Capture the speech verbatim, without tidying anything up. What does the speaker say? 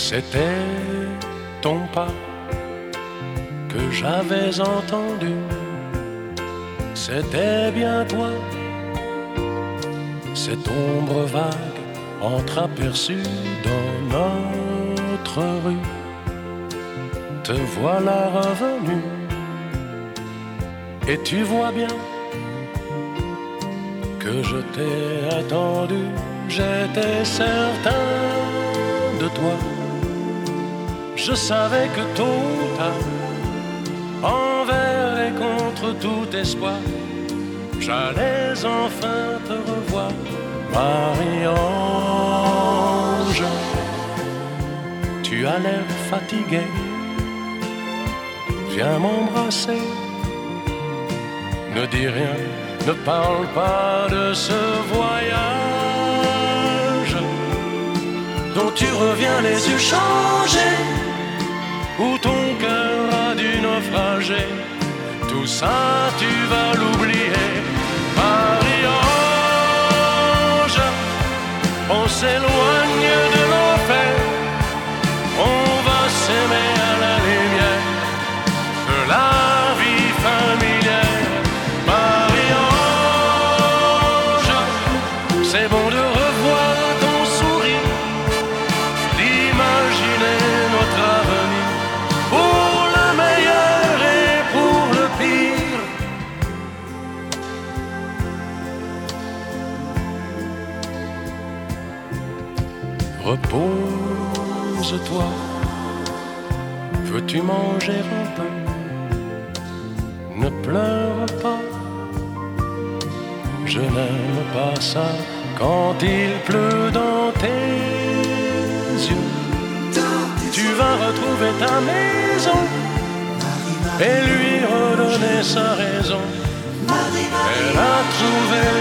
C'était ton pas que j'avais entendu, c'était bien toi, cette ombre vague entreaperçue dans notre rue. Te voilà revenu, et tu vois bien que je t'ai attendu. J'étais certain de toi, je savais que tôt ou tard, envers et contre tout espoir, j'allais enfin te revoir. Marie-Ange, tu as l'air fatigué, viens m'embrasser. Ne dis rien, ne parle pas de ce voyage dont tu reviens les yeux changés, où ton cœur a dû naufrager. Tout ça tu vas l'oublier. Marie-Ange, on s'éloigne de l'enfer, on va s'aimer à la lumière de la vie familière. Marie-Ange, c'est bon de revoir ton sourire, d'imaginer notre avenir, pour le meilleur et pour le pire. Repose-toi, veux-tu manger un peu? Ne pleure pas, je n'aime pas ça quand il pleut dans tes yeux. Tu vas retrouver ta maison et lui redonner sa raison. Elle a trouvé